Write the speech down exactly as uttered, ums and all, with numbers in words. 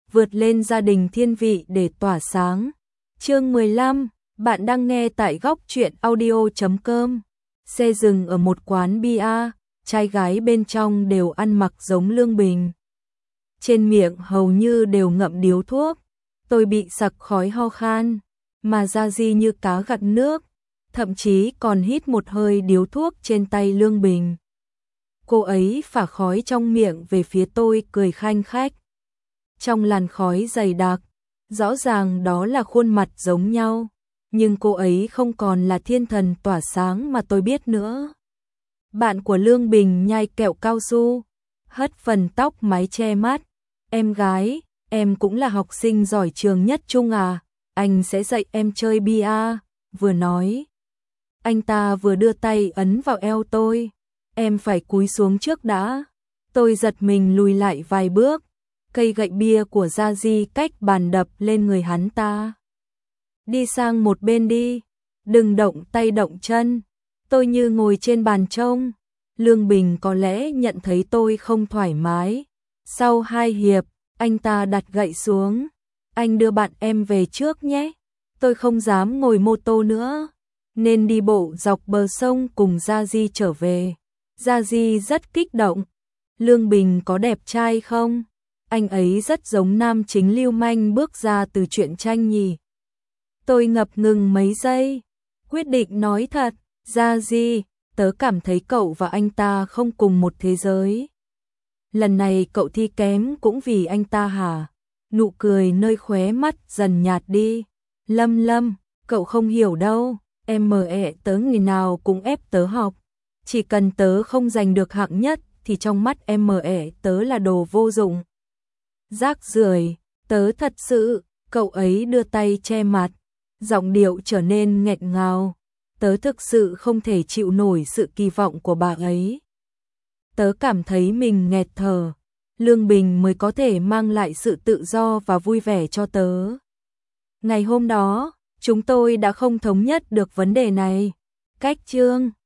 vượt lên gia đình thiên vị để tỏa sáng. Chương mười lăm, bạn đang nghe tại góc truyện audio chấm com. Xe dừng ở một quán bia, trai gái bên trong đều ăn mặc giống Lương Bình. Trên miệng hầu như đều ngậm điếu thuốc, tôi bị sặc khói ho khan, mà Gia Di như cá gặt nước, thậm chí còn hít một hơi điếu thuốc trên tay Lương Bình. Cô ấy phả khói trong miệng về phía tôi cười khanh khách. Trong làn khói dày đặc, rõ ràng đó là khuôn mặt giống nhau, nhưng cô ấy không còn là thiên thần tỏa sáng mà tôi biết nữa. Bạn của Lương Bình nhai kẹo cao su, hất phần tóc mái che mắt. Em gái, em cũng là học sinh giỏi trường nhất trung à, anh sẽ dạy em chơi bia, vừa nói. Anh ta vừa đưa tay ấn vào eo tôi, em phải cúi xuống trước đã. Tôi giật mình lùi lại vài bước, cây gậy bia của Gia Di cách bàn đập lên người hắn ta. Đi sang một bên đi, đừng động tay động chân. Tôi như ngồi trên bàn trông. Lương Bình có lẽ nhận thấy tôi không thoải mái. Sau hai hiệp, anh ta đặt gậy xuống. Anh đưa bạn em về trước nhé. Tôi không dám ngồi mô tô nữa, nên đi bộ dọc bờ sông cùng Gia Di trở về. Gia Di rất kích động. Lương Bình có đẹp trai không? Anh ấy rất giống nam chính lưu manh bước ra từ truyện tranh nhỉ. Tôi ngập ngừng mấy giây, quyết định nói thật. Gia Di, tớ cảm thấy cậu và anh ta không cùng một thế giới. Lần này cậu thi kém cũng vì anh ta hả? Nụ cười nơi khóe mắt dần nhạt đi. Lâm Lâm, cậu không hiểu đâu, em mờ ẹ tớ ngày nào cũng ép tớ học. Chỉ cần tớ không giành được hạng nhất thì trong mắt em mờ ẹ tớ là đồ vô dụng. Rác rưởi, tớ thật sự. Cậu ấy đưa tay che mặt, giọng điệu trở nên nghẹn ngào. Tớ thực sự không thể chịu nổi sự kỳ vọng của bà ấy. Tớ cảm thấy mình nghẹt thở. Lương Bình mới có thể mang lại sự tự do và vui vẻ cho tớ. Ngày hôm đó, chúng tôi đã không thống nhất được vấn đề này. Cách chương